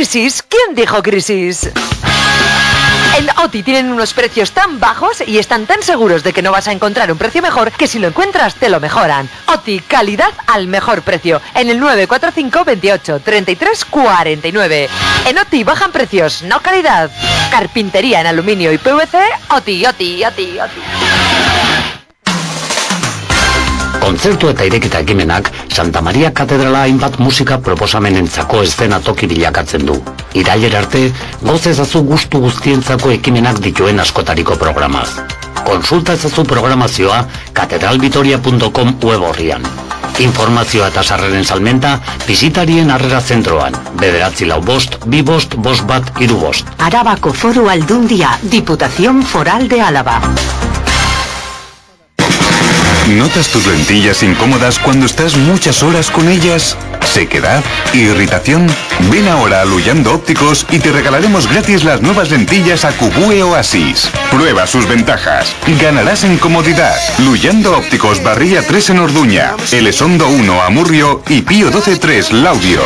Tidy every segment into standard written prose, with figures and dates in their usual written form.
¿Crisis? ¿Quién dijo crisis? En OTI tienen unos precios tan bajos y están tan seguros de que no vas a encontrar un precio mejor que si lo encuentras te lo mejoran. OTI, calidad al mejor precio. En el 945 28 33 49. En OTI bajan precios, no calidad. Carpintería en aluminio y PVC, OTI. Kontzertu eta irekita ekimenak Santa Maria Katedrala hainbat musika proposamenentzako eszena toki bilakatzen du. Irailera arte, goza ezazu gustu guztientzako ekimenak dituen askotariko programaz. Konsulta ezazu programazioa katedralvitoria.com web orrian. Informazioa eta sarreren salmenta bisitarien harrera zentroan. 945-255-1. Arabako Foru Aldundia, Diputación Foral de Álava. ¿Notas tus lentillas incómodas cuando estás muchas horas con ellas? ¿Sequedad? ¿Irritación? Ven ahora a Luyando Ópticos y te regalaremos gratis las nuevas lentillas Acubue Oasis. Prueba sus ventajas. Ganarás en comodidad. Luyando Ópticos, Barría 3 en Orduña, Elizondo 1 Amurrio y Pío XII 3 Laudio.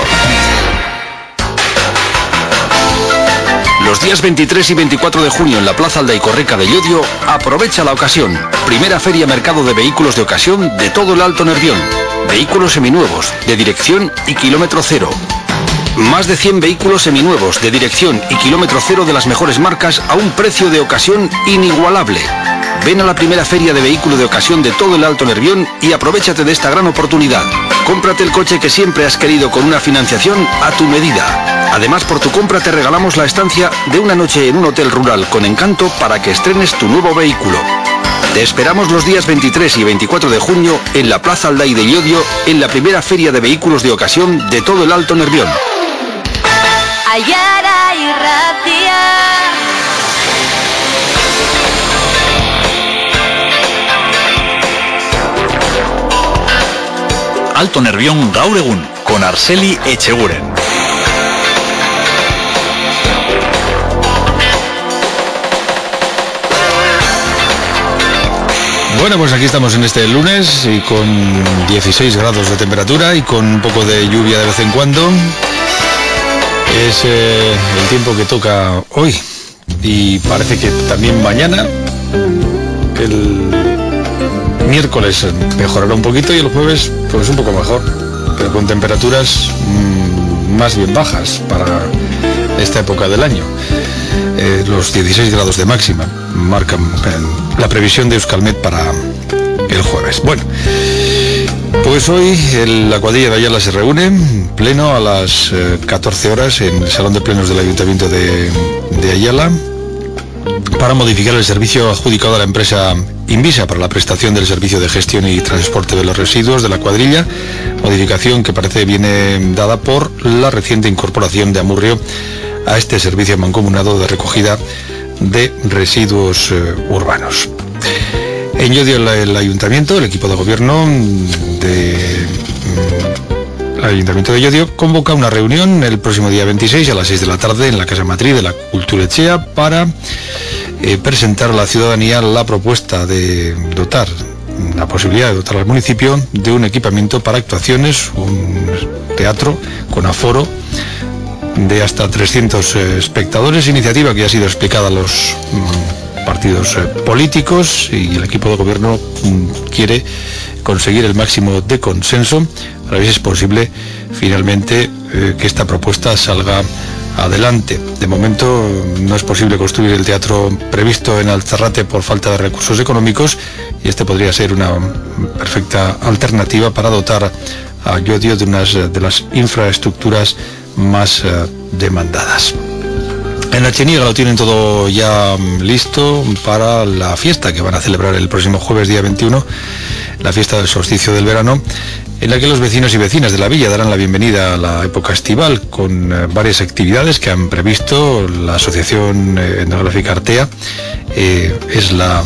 Los días 23 y 24 de junio en la Plaza Aldaicorreca de Llodio, aprovecha la ocasión. Primera feria mercado de vehículos de ocasión de todo el Alto Nervión. Vehículos seminuevos, de dirección y kilómetro cero. Más de 100 vehículos seminuevos, de dirección y kilómetro cero de las mejores marcas a un precio de ocasión inigualable. Ven a la primera feria de vehículo de ocasión de todo el Alto Nervión y aprovéchate de esta gran oportunidad. Cómprate el coche que siempre has querido con una financiación a tu medida. Además, por tu compra te regalamos la estancia de una noche en un hotel rural con encanto para que estrenes tu nuevo vehículo. Te esperamos los días 23 y 24 de junio en la Plaza Aldai de Llodio, en la primera feria de vehículos de ocasión de todo el Alto Nervión. Ayara y Racia. Alto Nervión gaur egun, con Arceli Echeguren. Bueno, pues aquí estamos en este lunes y con 16 grados de temperatura y con un poco de lluvia de vez en cuando. Es el tiempo que toca hoy y parece que también mañana. El miércoles mejorará un poquito y el jueves pues un poco mejor, pero con temperaturas más bien bajas para esta época del año. Los 16 grados de máxima marcan la previsión de Euskalmet para el jueves. Bueno, pues hoy la cuadrilla de Ayala se reúne en pleno a las 14 horas en el Salón de Plenos del Ayuntamiento de Ayala para modificar el servicio adjudicado a la empresa Invisa para la prestación del servicio de gestión y transporte de los residuos de la cuadrilla, modificación que parece viene dada por la reciente incorporación de Amurrio a este servicio mancomunado de recogida de residuos urbanos. En Llodio el Ayuntamiento, el equipo de gobierno del Ayuntamiento de Llodio convoca una reunión el próximo día 26 a las 6 de la tarde en la Casa Matriz de la Cultura Echea para presentar a la ciudadanía la propuesta de dotar, la posibilidad de dotar al municipio de un equipamiento para actuaciones, un teatro con aforo de hasta 300 espectadores, iniciativa que ya ha sido explicada a los partidos políticos y el equipo de gobierno quiere conseguir el máximo de consenso para ver si es posible finalmente que esta propuesta salga adelante. De momento no es posible construir el teatro previsto en Alzarrate por falta de recursos económicos y este podría ser una perfecta alternativa para dotar a Llodio de unas de las infraestructuras más demandadas. En la Cheniega lo tienen todo ya listo para la fiesta que van a celebrar el próximo jueves día 21, la fiesta del solsticio del verano, en la que los vecinos y vecinas de la villa darán la bienvenida a la época estival con varias actividades que han previsto. La Asociación Etnográfica Artea es la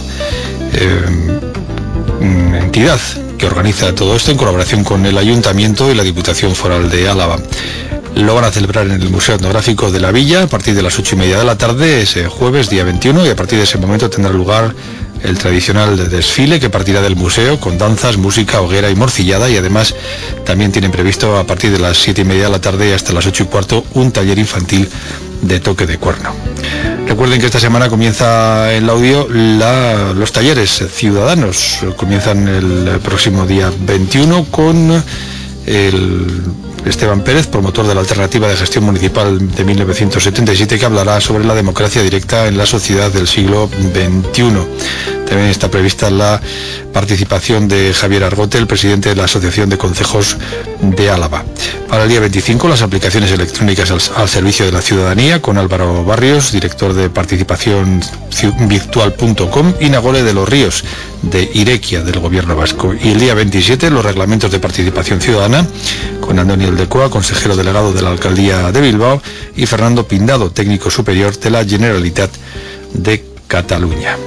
entidad que organiza todo esto en colaboración con el Ayuntamiento y la Diputación Foral de Álava. Lo van a celebrar en el Museo Etnográfico de la Villa a partir de las 8:30 de la tarde, ese jueves, día 21, y a partir de ese momento tendrá lugar el tradicional desfile que partirá del museo con danzas, música, hoguera y morcillada, y además también tienen previsto a partir de las 7:30 de la tarde hasta las 8:15 un taller infantil de toque de cuerno. Recuerden que esta semana comienza en Laudio los talleres ciudadanos. Comienzan el próximo día 21 con Esteban Pérez, promotor de la Alternativa de Gestión Municipal de 1977, que hablará sobre la democracia directa en la sociedad del siglo XXI. También está prevista la participación de Javier Argote, el presidente de la Asociación de Concejos de Álava. Para el día 25, las aplicaciones electrónicas al servicio de la ciudadanía, con Álvaro Barrios, director de participación virtual.com, y Nagore de los Ríos, de Irequia, del Gobierno Vasco. Y el día 27, los reglamentos de participación ciudadana, con Antonio Aldecoa, consejero delegado de la Alcaldía de Bilbao, y Fernando Pindado, técnico superior de la Generalitat de Cataluña.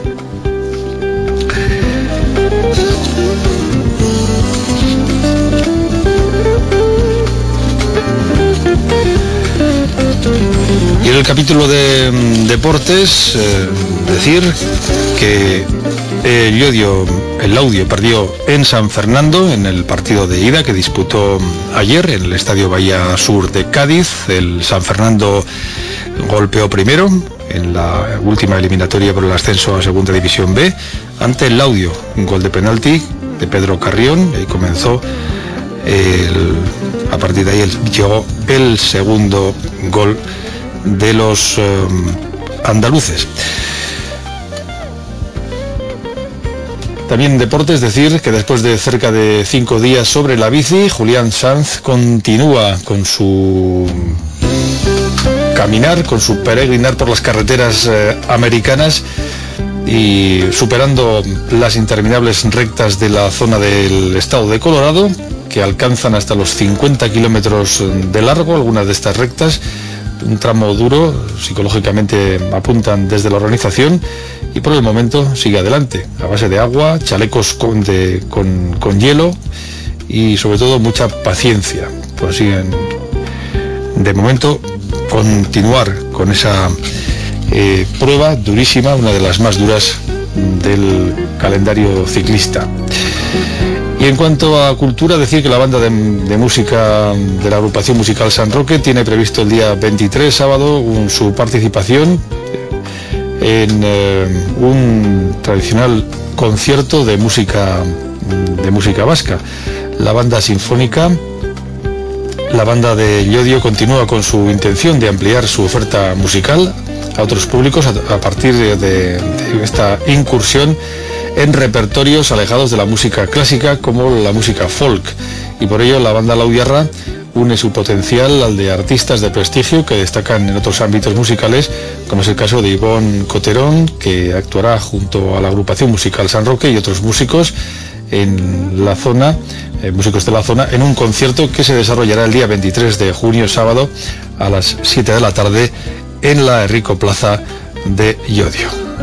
Y en el capítulo de deportes, decir que el Laudio perdió en San Fernando en el partido de ida que disputó ayer en el Estadio Bahía Sur de Cádiz. El San Fernando golpeó primero en la última eliminatoria por el ascenso a Segunda División B ante el Laudio, un gol de penalti de Pedro Carrión, y comenzó a partir de ahí llegó el segundo gol de los andaluces. También deportes, decir que después de cerca de 5 días sobre la bici, Julián Sanz continúa con su caminar, con su peregrinar por las carreteras americanas, y superando las interminables rectas de la zona del estado de Colorado, que alcanzan hasta los 50 kilómetros de largo, algunas de estas rectas, un tramo duro, psicológicamente apuntan desde la organización, y por el momento sigue adelante, a base de agua, chalecos con hielo y sobre todo mucha paciencia. Consiguen de momento continuar con esa prueba durísima, una de las más duras del calendario ciclista. Y en cuanto a cultura, decir que la banda de música de la agrupación musical San Roque tiene previsto el día 23, sábado, su participación en un tradicional concierto de música vasca. La banda sinfónica, la banda de Llodio, continúa con su intención de ampliar su oferta musical a otros públicos a partir de esta incursión en repertorios alejados de la música clásica como la música folk, y por ello la banda laudiarra une su potencial al de artistas de prestigio que destacan en otros ámbitos musicales, como es el caso de Ivonne Coterón, que actuará junto a la agrupación musical San Roque y otros músicos en la zona, músicos de la zona, en un concierto que se desarrollará el día 23 de junio, sábado, a las 7 de la tarde en la Enrico Plaza de Llodio.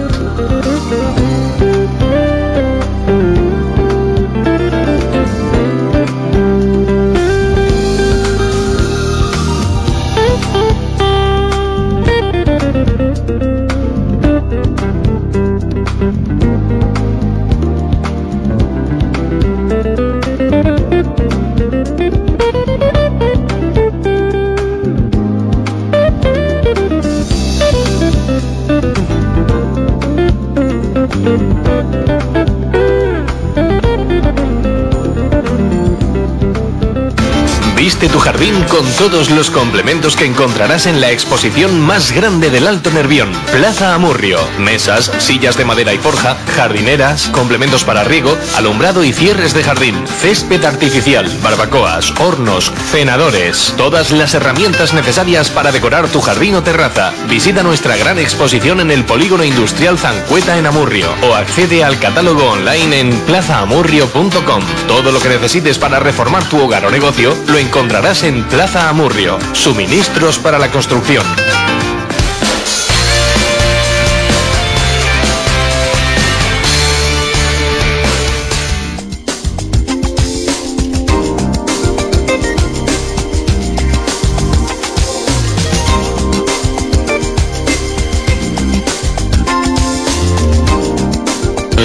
Viste tu jardín con todos los complementos que encontrarás en la exposición más grande del Alto Nervión, Plaza Amurrio. Mesas, sillas de madera y forja, jardineras, complementos para riego, alumbrado y cierres de jardín, césped artificial, barbacoas, hornos, cenadores, todas las herramientas necesarias para decorar tu jardín o terraza. Visita nuestra gran exposición en el Polígono Industrial Zancueta en Amurrio o accede al catálogo online en plazaamurrio.com. Todo lo que necesites para reformar tu hogar o negocio lo encontrarás en Plaza Amurrio. Suministros para la construcción.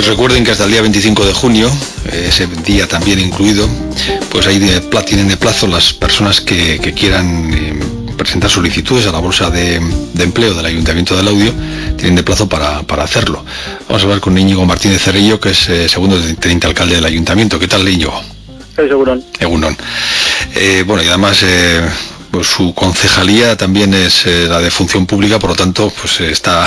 recuerden que hasta el día 25 de junio, ese día también incluido, pues ahí tienen de plazo las personas que quieran presentar solicitudes a la bolsa de empleo del Ayuntamiento del Laudio, tienen de plazo para hacerlo. Vamos a hablar con Íñigo Martínez Cerrillo, que es segundo teniente alcalde del Ayuntamiento. ¿Qué tal, Íñigo? Egunon. Bueno, y además pues su concejalía también es la de función pública, por lo tanto pues está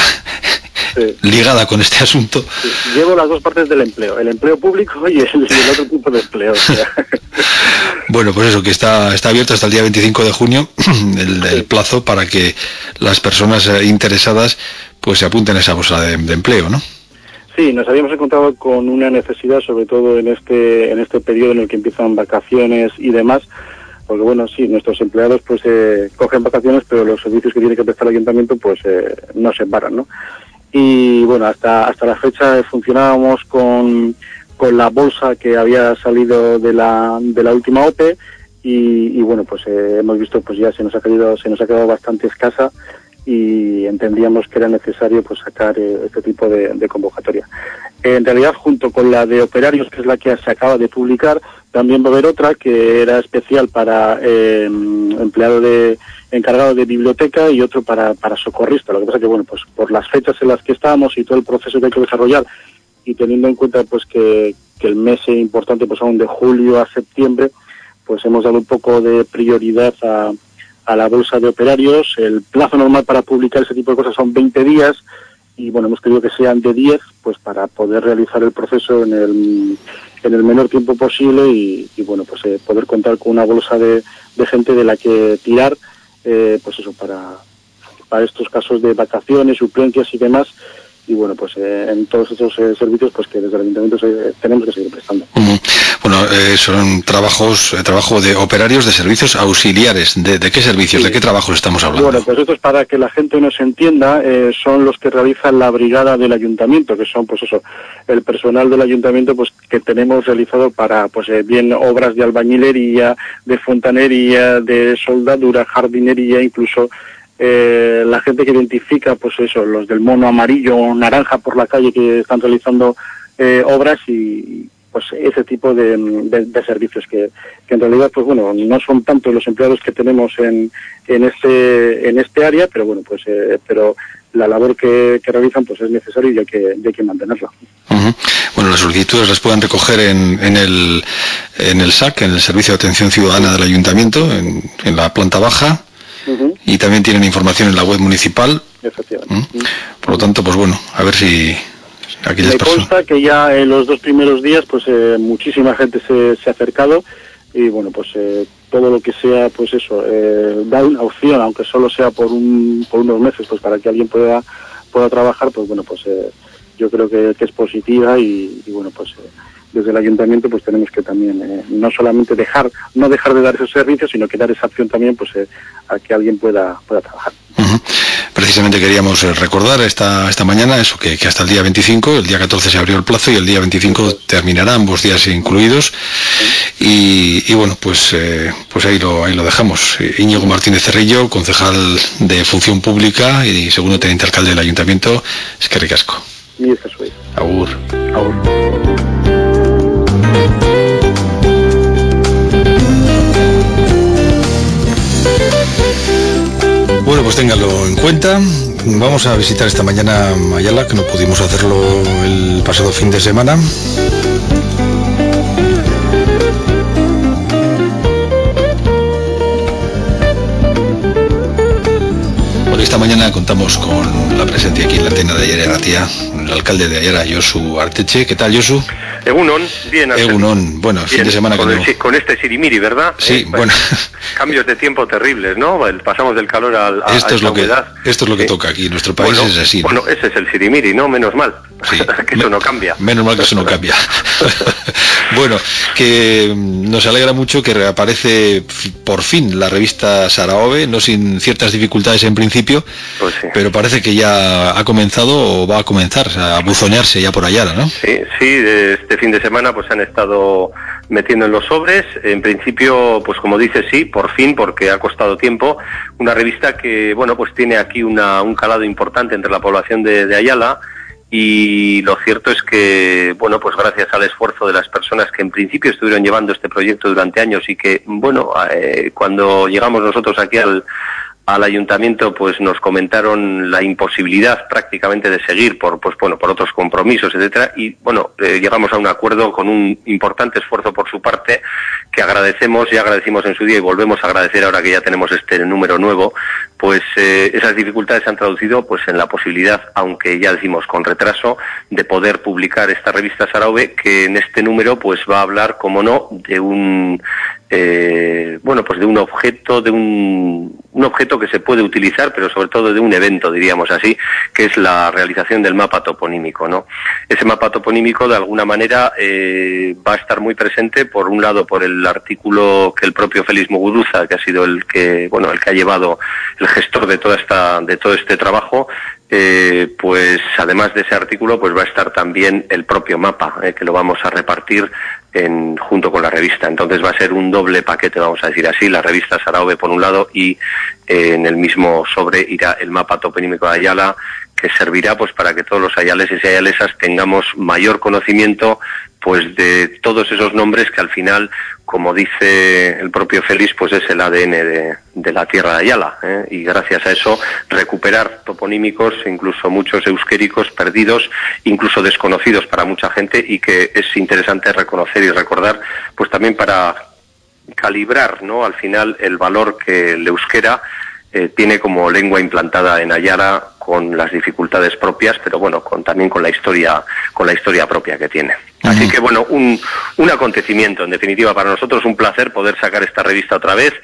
ligada con este asunto. Sí, llevo las dos partes del empleo, el empleo público y el otro tipo de empleo. O sea. Bueno, pues eso, que está abierto hasta el día 25 de junio el plazo para que las personas interesadas pues se apunten a esa bolsa de empleo, ¿no? Sí, nos habíamos encontrado con una necesidad, sobre todo en este periodo en el que empiezan vacaciones y demás, porque bueno, sí, nuestros empleados pues cogen vacaciones, pero los servicios que tiene que prestar el ayuntamiento pues no se paran, ¿no? Y bueno, hasta la fecha funcionábamos con la bolsa que había salido de la última OPE y bueno, pues hemos visto pues ya se nos ha quedado bastante escasa y entendíamos que era necesario pues sacar este tipo de convocatoria. En realidad, junto con la de operarios, que es la que se acaba de publicar, también va a haber otra que era especial para empleado encargado de biblioteca y otro para socorrista. Lo que pasa que, bueno, pues por las fechas en las que estamos y todo el proceso que hay que desarrollar y teniendo en cuenta pues que el mes importante pues aún de julio a septiembre, pues hemos dado un poco de prioridad a la bolsa de operarios. El plazo normal para publicar ese tipo de cosas son 20 días y bueno, hemos querido que sean de 10 pues para poder realizar el proceso en el menor tiempo posible y bueno, pues poder contar con una bolsa de gente de la que tirar pues eso, para estos casos de vacaciones, suplencias y demás. Y bueno, pues en todos estos servicios pues que desde el Ayuntamiento tenemos que seguir prestando. Bueno, son trabajo de operarios de servicios auxiliares. ¿De qué servicios, de qué trabajos estamos hablando? Bueno, pues esto es para que la gente nos entienda, son los que realizan la brigada del Ayuntamiento, que son pues eso, el personal del Ayuntamiento pues que tenemos realizado para pues bien obras de albañilería, de fontanería, de soldadura, jardinería, incluso la gente que identifica pues eso, los del mono amarillo o naranja por la calle que están realizando obras y pues ese tipo de servicios que en realidad pues bueno, no son tanto los empleados que tenemos en este área, pero bueno, pues pero la labor que realizan pues es necesaria y hay que mantenerla. Uh-huh. Bueno, las solicitudes las pueden recoger en el SAC, en el Servicio de Atención Ciudadana del Ayuntamiento, en la planta baja. Uh-huh. Y también tienen información en la web municipal. Efectivamente. Por lo tanto, pues bueno, a ver si aquellas personas... Me consta que ya en los 2 primeros días pues muchísima gente se ha acercado y bueno, pues todo lo que sea pues eso, dar una opción, aunque solo sea por unos meses, pues para que alguien pueda trabajar, pues bueno, pues yo creo que es positiva y bueno, pues desde el Ayuntamiento pues tenemos que también no solamente no dejar de dar esos servicios, sino que dar esa opción también pues a que alguien pueda trabajar. Uh-huh. Precisamente queríamos recordar esta mañana eso, que hasta el día 25, el día 14 se abrió el plazo y el día 25 terminará, ambos días incluidos. Y bueno, pues ahí lo dejamos. Íñigo Martínez Cerrillo, concejal de Función Pública y segundo teniente alcalde del Ayuntamiento. Eskerrik asko. Y eso soy. Agur. Agur. Bueno, pues ténganlo en cuenta. Vamos a visitar esta mañana Ayala, que no pudimos hacerlo el pasado fin de semana. Bueno, esta mañana contamos con la presencia aquí en la antena de Ayala Erratia, el alcalde de Ayala, Josu Arteche. ¿Qué tal, Josu? Egunon, bien. Egunon, bueno, bien, fin de semana con este sirimiri, ¿verdad? Sí, bueno. Cambios de tiempo terribles, ¿no? Pasamos del calor a esto es lo humedad. Esto es lo que toca aquí, nuestro país es así, ¿no? Bueno, ese es el sirimiri, ¿no? Menos mal, sí. que eso no cambia. Menos mal que eso no cambia. Bueno, que nos alegra mucho que reaparece por fin la revista Sarahove, no sin ciertas dificultades en principio, pues sí. Pero parece que ya ha comenzado o va a comenzar a buzonearse ya por Ayala, ¿no? Sí, este fin de semana pues han estado metiendo en los sobres, en principio, pues como dices, sí, por fin, porque ha costado tiempo, una revista que, bueno, pues tiene aquí un calado importante entre la población de Ayala y lo cierto es que, bueno, pues gracias al esfuerzo de las personas que en principio estuvieron llevando este proyecto durante años y que, bueno, cuando llegamos nosotros aquí al ayuntamiento, pues nos comentaron la imposibilidad prácticamente de seguir por otros compromisos, etcétera, y bueno, llegamos a un acuerdo con un importante esfuerzo por su parte que agradecemos y agradecimos en su día y volvemos a agradecer ahora que ya tenemos este número nuevo. Pues esas dificultades se han traducido pues en la posibilidad, aunque ya decimos con retraso, de poder publicar esta revista Sarauve, que en este número pues va a hablar, como no, de un pues de un objeto que se puede utilizar, pero sobre todo de un evento, diríamos así, que es la realización del mapa toponímico, ¿no? Ese mapa toponímico, de alguna manera, va a estar muy presente, por un lado, por el artículo que el propio Félix Muguruza, que ha sido el que ha llevado, el gestor de todo este trabajo, pues además de ese artículo, pues va a estar también el propio mapa, que lo vamos a repartir junto con la revista. Entonces va a ser un doble paquete, vamos a decir así, la revista Sarauve por un lado y en el mismo sobre irá el mapa toponímico de Ayala, que servirá pues para que todos los ayaleses y ayalesas tengamos mayor conocimiento pues de todos esos nombres que al final, como dice el propio Félix, pues es el ADN de la tierra de Ayala, y gracias a eso recuperar toponímicos, incluso muchos euskéricos perdidos, incluso desconocidos para mucha gente, y que es interesante reconocer y recordar, pues también para calibrar, ¿no?, al final el valor que el euskera tiene como lengua implantada en Ayala, con las dificultades propias, pero bueno, también con la historia propia que tiene. Así que bueno, un acontecimiento, en definitiva, para nosotros un placer poder sacar esta revista otra vez.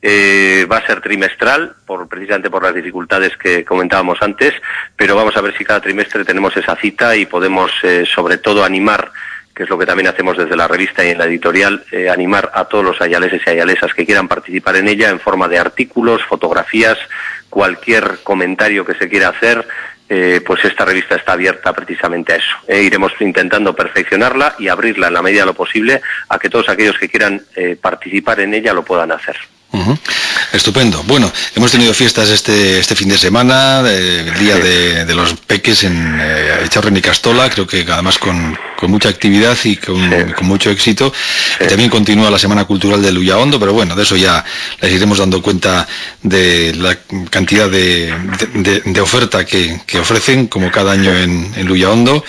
Va a ser trimestral, precisamente por las dificultades que comentábamos antes, pero vamos a ver si cada trimestre tenemos esa cita y podemos sobre todo animar, que es lo que también hacemos desde la revista y en la editorial, animar a todos los ayaleses y ayalesas que quieran participar en ella en forma de artículos, fotografías, cualquier comentario que se quiera hacer. Pues esta revista está abierta precisamente a eso. Iremos intentando perfeccionarla y abrirla en la medida de lo posible a que todos aquellos que quieran participar en ella lo puedan hacer. Estupendo. Bueno, hemos tenido fiestas este fin de semana, el día de los peques en Echaurren y Castola, creo que además con mucha actividad y con mucho éxito. Y también continúa la Semana Cultural de Lullaondo, pero bueno, de eso ya les iremos dando cuenta de la cantidad de oferta que ofrecen, como cada año en Lullaondo.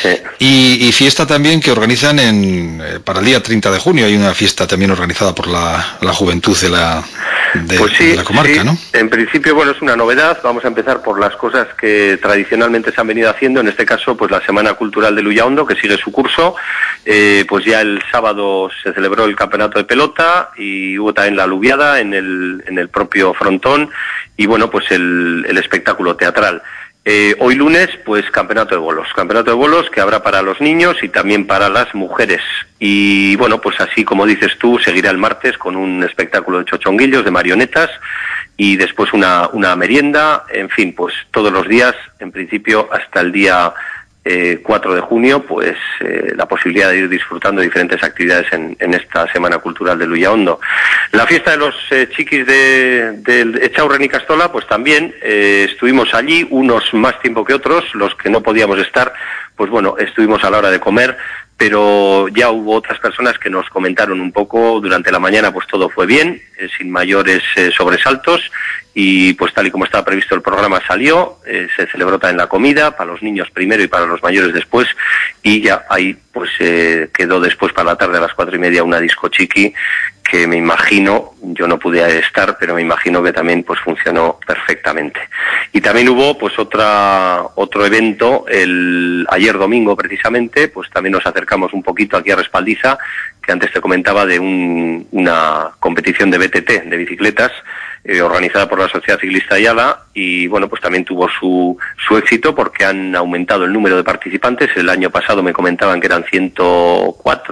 Y fiesta también que organizan para el día 30 de junio, hay una fiesta también organizada por la juventud de la comarca, ¿no? En principio, bueno, es una novedad. Vamos a empezar por las cosas que tradicionalmente se han venido haciendo. En este caso, pues la Semana Cultural de Lullaondo, que sigue su curso. Pues ya el sábado se celebró el campeonato de pelota y hubo también la aluviada en el propio frontón y bueno, pues el espectáculo teatral. Hoy lunes, pues campeonato de bolos que habrá para los niños y también para las mujeres. Y bueno, pues así como dices tú, seguirá el martes con un espectáculo de chochonguillos, de marionetas, y después una merienda, en fin, pues todos los días, en principio hasta el día 4 de junio, pues la posibilidad de ir disfrutando de diferentes actividades en esta Semana Cultural de Lullaondo. La fiesta de los chiquis del Echaurren y Castola, pues también estuvimos allí, unos más tiempo que otros, los que no podíamos estar, pues bueno, estuvimos a la hora de comer, pero ya hubo otras personas que nos comentaron un poco durante la mañana, pues todo fue bien, sin mayores sobresaltos, y pues tal y como estaba previsto el programa salió, se celebró también la comida, para los niños primero y para los mayores después, y ya ahí pues quedó después para la tarde a las 4:30 una disco chiqui, que me imagino, yo no pude estar, pero me imagino que también pues funcionó perfectamente. Y también hubo pues otro evento, ayer domingo precisamente, pues también nos acercamos un poquito aquí a Respaldiza, que antes te comentaba de una competición de BTT, de bicicletas, organizada por la Sociedad Ciclista Ayala, y bueno, pues también tuvo su éxito porque han aumentado el número de participantes. El año pasado me comentaban que eran 104 o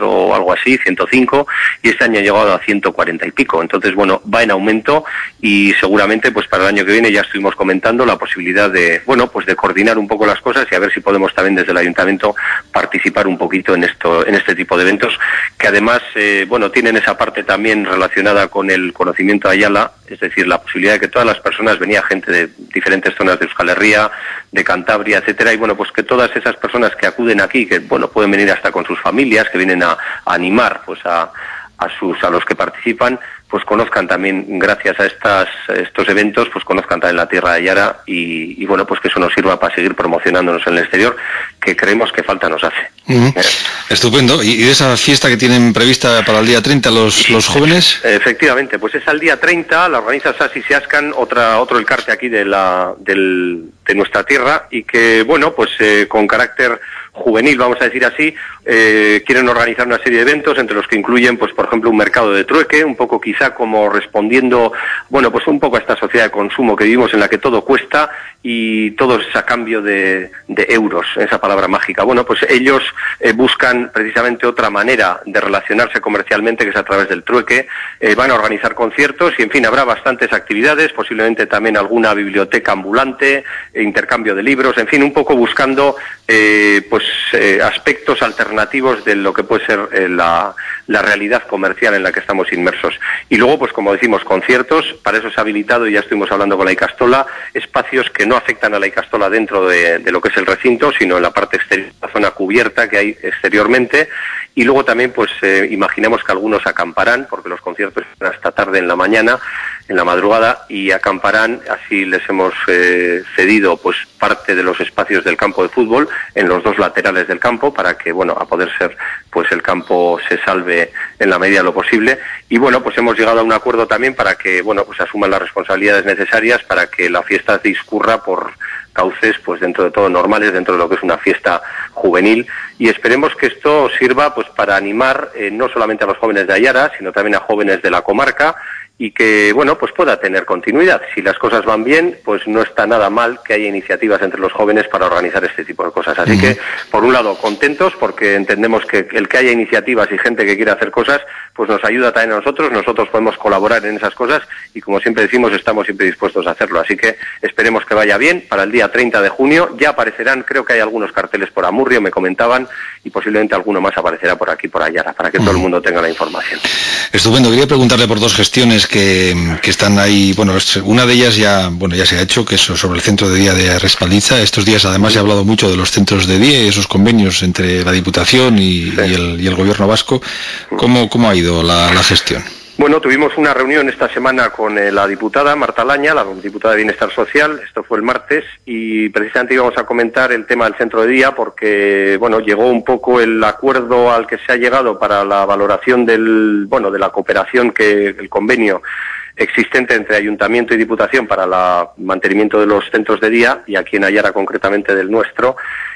algo así, 105, y este año ha llegado a 140 y pico. Entonces, bueno, va en aumento y seguramente pues para el año que viene ya estuvimos comentando la posibilidad de, bueno, pues de coordinar un poco las cosas y a ver si podemos también desde el Ayuntamiento participar un poquito en este tipo de eventos, que además, bueno, tienen esa parte también relacionada con el conocimiento de Ayala, es decir, la posibilidad de que todas las personas, venía gente de diferentes zonas de Euskal Herria, de Cantabria, etcétera, y bueno, pues que todas esas personas que acuden aquí, que bueno, pueden venir hasta con sus familias, que vienen a animar pues a los que participan, pues conozcan también, gracias a estos eventos, pues conozcan también la tierra de Ayara y bueno, pues que eso nos sirva para seguir promocionándonos en el exterior, que creemos que falta nos hace. Estupendo. ¿Y de esa fiesta que tienen prevista para el día 30 los jóvenes? Efectivamente, pues es al día 30, la organiza Sasi Seascan, otro elcarte aquí de nuestra tierra, y que, bueno, pues con carácter juvenil, vamos a decir así, quieren organizar una serie de eventos, entre los que incluyen, pues por ejemplo, un mercado de trueque, un poco quizá como respondiendo, bueno, pues un poco a esta sociedad de consumo que vivimos en la que todo cuesta y todo es a cambio de euros, esa palabra mágica. Bueno, pues ellos buscan precisamente otra manera de relacionarse comercialmente, que es a través del trueque. Van a organizar conciertos y, en fin, habrá bastantes actividades, posiblemente también alguna biblioteca ambulante, intercambio de libros, en fin, un poco buscando aspectos alternativos de lo que puede ser la realidad comercial en la que estamos inmersos. Y luego, pues como decimos, conciertos, para eso se ha habilitado, y ya estuvimos hablando con la Icastola, espacios que no afectan a la Icastola dentro de lo que es el recinto, sino en la parte exterior, la zona cubierta que hay exteriormente. Y luego también, pues imaginamos que algunos acamparán, porque los conciertos están hasta tarde en la mañana, en la madrugada, y acamparán. Así les hemos cedido pues parte de los espacios del campo de fútbol en los dos laterales del campo, para que, bueno, a poder ser, pues el campo se salve en la medida de lo posible. Y bueno, pues hemos llegado a un acuerdo también para que, bueno, pues asuman las responsabilidades necesarias para que la fiesta discurra por cauces, pues dentro de todo normales, dentro de lo que es una fiesta juvenil, y esperemos que esto sirva pues para animar no solamente a los jóvenes de Ayara, sino también a jóvenes de la comarca, y que, bueno, pues pueda tener continuidad. Si las cosas van bien, pues no está nada mal que haya iniciativas entre los jóvenes para organizar este tipo de cosas. Así que, por un lado, contentos, porque entendemos que el que haya iniciativas y gente que quiera hacer cosas, pues nos ayuda también a nosotros podemos colaborar en esas cosas, y como siempre decimos, estamos siempre dispuestos a hacerlo. Así que esperemos que vaya bien. Para el día 30 de junio ya aparecerán, creo que hay algunos carteles por Amurrio, me comentaban, y posiblemente alguno más aparecerá por aquí, por Ayara, para que todo el mundo tenga la información. Estupendo. Quería preguntarle por dos gestiones que están ahí. Bueno, una de ellas ya se ha hecho, que es sobre el centro de día de Respaldiza. Estos días además se ha hablado mucho de los centros de día y esos convenios entre la Diputación y el Gobierno vasco. ¿Cómo ha ido la gestión? Bueno, tuvimos una reunión esta semana con la diputada Marta Laña, la diputada de Bienestar Social. Esto fue el martes, y precisamente íbamos a comentar el tema del centro de día, porque, bueno, llegó un poco el acuerdo al que se ha llegado para la valoración de la cooperación, el convenio existente entre Ayuntamiento y Diputación para el mantenimiento de los centros de día, y aquí en Ayara concretamente del nuestro.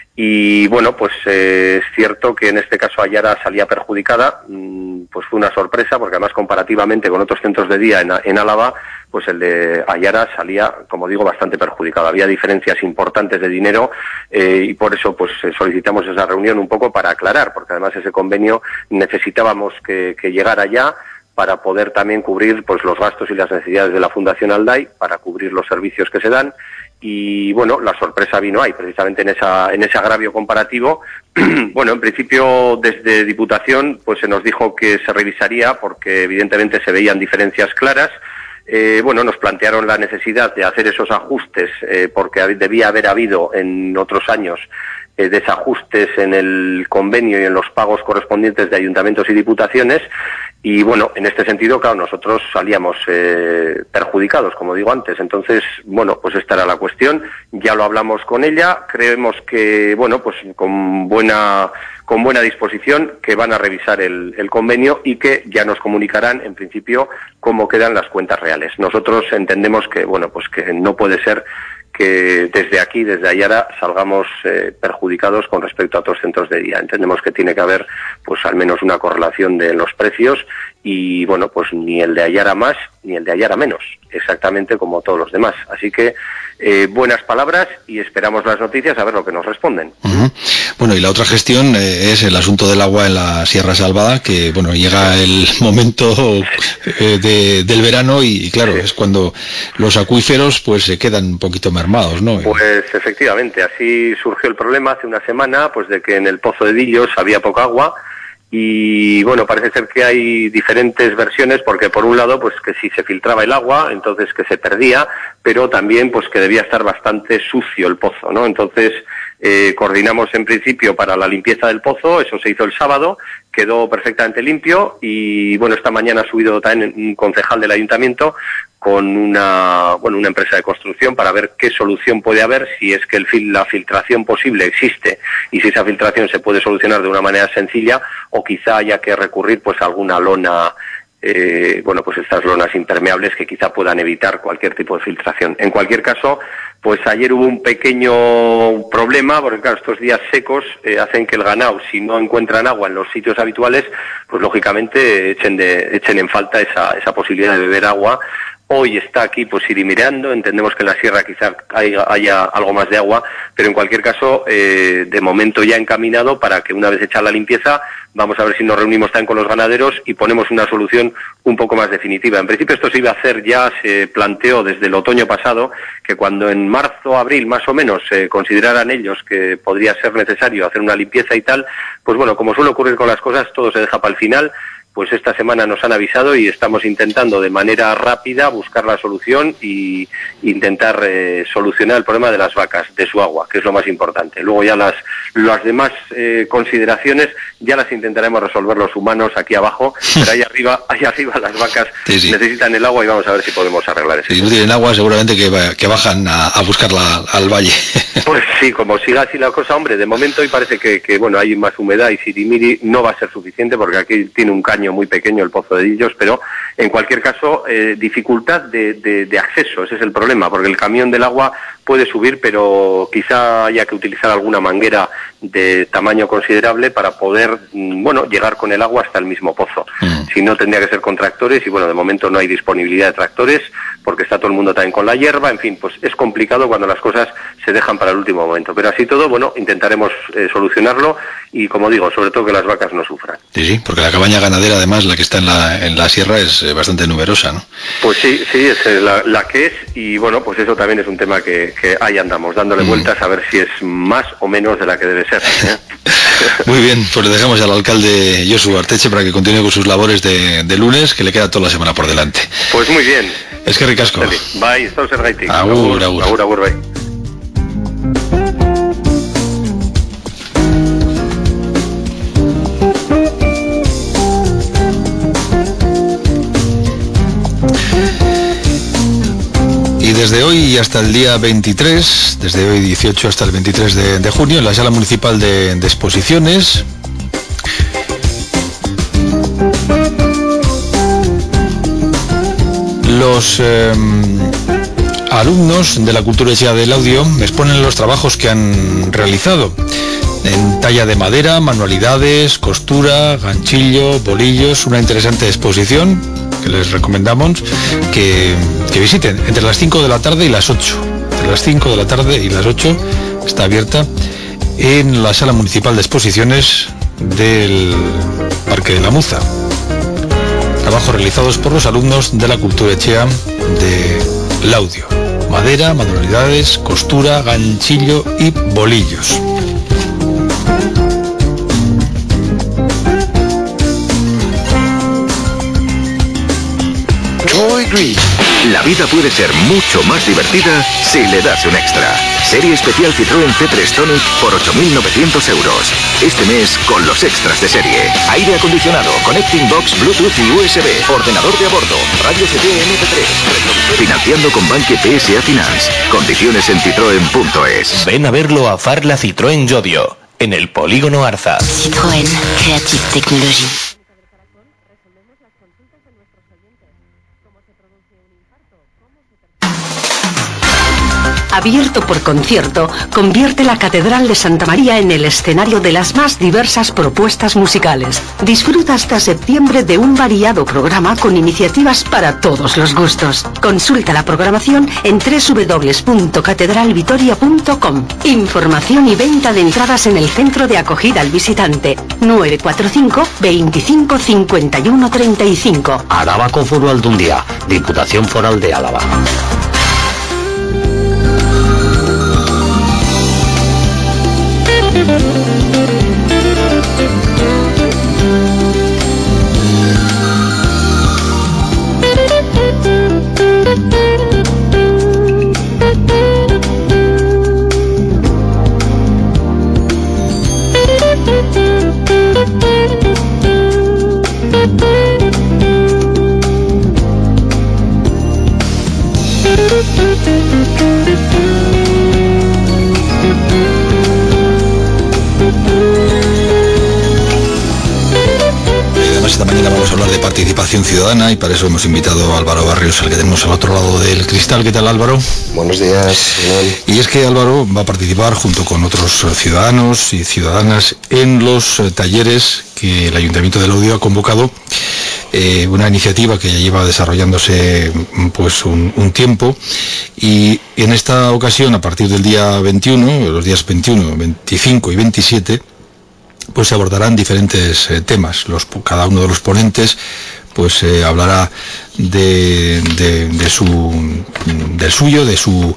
Y bueno, pues es cierto que en este caso Ayara salía perjudicada, pues fue una sorpresa, porque además comparativamente con otros centros de día en Álava, pues el de Ayara salía, como digo, bastante perjudicado. Había diferencias importantes de dinero, y por eso pues solicitamos esa reunión un poco para aclarar, porque además ese convenio necesitábamos que llegara ya, para poder también cubrir pues los gastos y las necesidades de la Fundación Aldai, para cubrir los servicios que se dan. Y bueno, la sorpresa vino ahí, precisamente en ese agravio comparativo. Bueno, en principio desde Diputación pues se nos dijo que se revisaría, porque evidentemente se veían diferencias claras. Bueno, nos plantearon la necesidad de hacer esos ajustes, porque debía haber habido en otros años desajustes en el convenio y en los pagos correspondientes de ayuntamientos y diputaciones. Y bueno, en este sentido, claro, nosotros salíamos perjudicados, como digo antes. Entonces, bueno, pues esta era la cuestión. Ya lo hablamos con ella. Creemos que, bueno, pues con buena disposición, que van a revisar el convenio, y que ya nos comunicarán, en principio, cómo quedan las cuentas reales. Nosotros entendemos que, bueno, pues que no puede ser que desde aquí, desde Ayara, salgamos perjudicados con respecto a otros centros de día. Entendemos que tiene que haber, pues al menos una correlación de los precios, y bueno, pues ni el de Ayara más, ni el de Ayara menos, exactamente como todos los demás. Así que buenas palabras, y esperamos las noticias a ver lo que nos responden. Bueno, y la otra gestión es el asunto del agua en la Sierra Salvada, que bueno, llega el momento del verano y claro, es cuando los acuíferos pues se quedan un poquito mermados, ¿no? Pues efectivamente, así surgió el problema hace una semana, pues de que en el pozo de Dillos había poca agua. Y bueno, parece ser que hay diferentes versiones, porque por un lado pues que si se filtraba el agua, entonces que se perdía, pero también pues que debía estar bastante sucio el pozo, ¿no? Entonces coordinamos en principio para la limpieza del pozo, eso se hizo el sábado, quedó perfectamente limpio y bueno, esta mañana ha subido también un concejal del ayuntamiento con una empresa de construcción para ver qué solución puede haber, si es que la filtración posible existe y si esa filtración se puede solucionar de una manera sencilla o quizá haya que recurrir pues a alguna lona, pues estas lonas impermeables que quizá puedan evitar cualquier tipo de filtración. En cualquier caso, pues ayer hubo un pequeño problema, porque claro, estos días secos hacen que el ganado, si no encuentran agua en los sitios habituales, pues lógicamente echen en falta esa posibilidad de beber agua. Hoy está aquí pues Sirimirando, entendemos que en la sierra quizá haya algo más de agua, pero en cualquier caso, de momento ya encaminado para que una vez hecha la limpieza, vamos a ver si nos reunimos también con los ganaderos y ponemos una solución un poco más definitiva. En principio esto se iba a hacer ya, se planteó desde el otoño pasado, que cuando en marzo, abril más o menos consideraran ellos que podría ser necesario hacer una limpieza y tal, pues bueno, como suele ocurrir con las cosas, todo se deja para el final. Pues esta semana nos han avisado y estamos intentando de manera rápida buscar la solución y intentar solucionar el problema de las vacas, de su agua, que es lo más importante. Luego ya las demás consideraciones ya las intentaremos resolver los humanos aquí abajo, pero ahí arriba las vacas necesitan el agua y vamos a ver si podemos arreglar eso. Si no tienen agua, seguramente que bajan a buscarla al valle. Pues sí, como siga así la cosa, hombre, de momento hoy parece que bueno, hay más humedad y Sirimiri no va a ser suficiente porque aquí tiene un caño muy pequeño el pozo de Dillos, pero en cualquier caso dificultad de acceso, ese es el problema, porque el camión del agua puede subir, pero quizá haya que utilizar alguna manguera de tamaño considerable para poder, llegar con el agua hasta el mismo pozo. Si no, tendría que ser con tractores y bueno, de momento no hay disponibilidad de tractores porque está todo el mundo también con la hierba, en fin, pues es complicado cuando las cosas se dejan para el último momento, pero así todo, bueno, intentaremos solucionarlo y como digo, sobre todo que las vacas no sufran. Sí, porque la cabaña ganadera además, la que está en la sierra, es bastante numerosa, ¿no? Pues sí, es la que es y bueno, pues eso también es un tema que ahí andamos, dándole vueltas a ver si es más o menos de la que debe ser. Muy bien, pues le dejamos al alcalde Josu Arteche para que continúe con sus labores de lunes, que le queda toda la semana por delante. Pues muy bien. Es que ricasco. Bai, ez da zergaitik. Agur, bai. Y desde hoy hasta el día 23, desde hoy 18 hasta el 23 de junio, en la Sala Municipal de Exposiciones, los alumnos de la Culturetxea del Audio exponen los trabajos que han realizado en talla de madera, manualidades, costura, ganchillo, bolillos, una interesante exposición que les recomendamos que visiten entre las 5 de la tarde y las 8. Entre las 5 de la tarde y las 8 está abierta en la Sala Municipal de Exposiciones del Parque de la Muza. Trabajos realizados por los alumnos de la Culturetxea del Audio. Madera, manualidades, costura, ganchillo y bolillos. La vida puede ser mucho más divertida si le das un extra. Serie especial Citroën C3 Tonic por 8.900 euros. Este mes con los extras de serie. Aire acondicionado, connecting box, Bluetooth y USB, ordenador de a bordo, radio CD MP3. Financiando con Banque PSA Finance. Condiciones en citroen.es. Ven a verlo a Farla Citroën Llodio, en el Polígono Arza. Citroën Creative Technology. abierto por concierto, convierte la Catedral de Santa María en el escenario de las más diversas propuestas musicales. Disfruta hasta septiembre de un variado programa con iniciativas para todos los gustos. Consulta la programación en www.catedralvitoria.com. Información y venta de entradas en el centro de acogida al visitante 945 25 51 35. Arabako Foru Aldundia, Diputación Foral de Álava. Esta mañana vamos a hablar de participación ciudadana y para eso hemos invitado a Álvaro Barrios, al que tenemos al otro lado del cristal. ¿Qué tal, Álvaro? Buenos días. Y es que Álvaro va a participar junto con otros ciudadanos y ciudadanas en los talleres que el Ayuntamiento de Laudio ha convocado, una iniciativa que ya lleva desarrollándose pues un tiempo, y en esta ocasión, a partir del día 21, los días 21, 25 y 27, pues se abordarán diferentes temas. Cada uno de los ponentes pues hablará del suyo, de su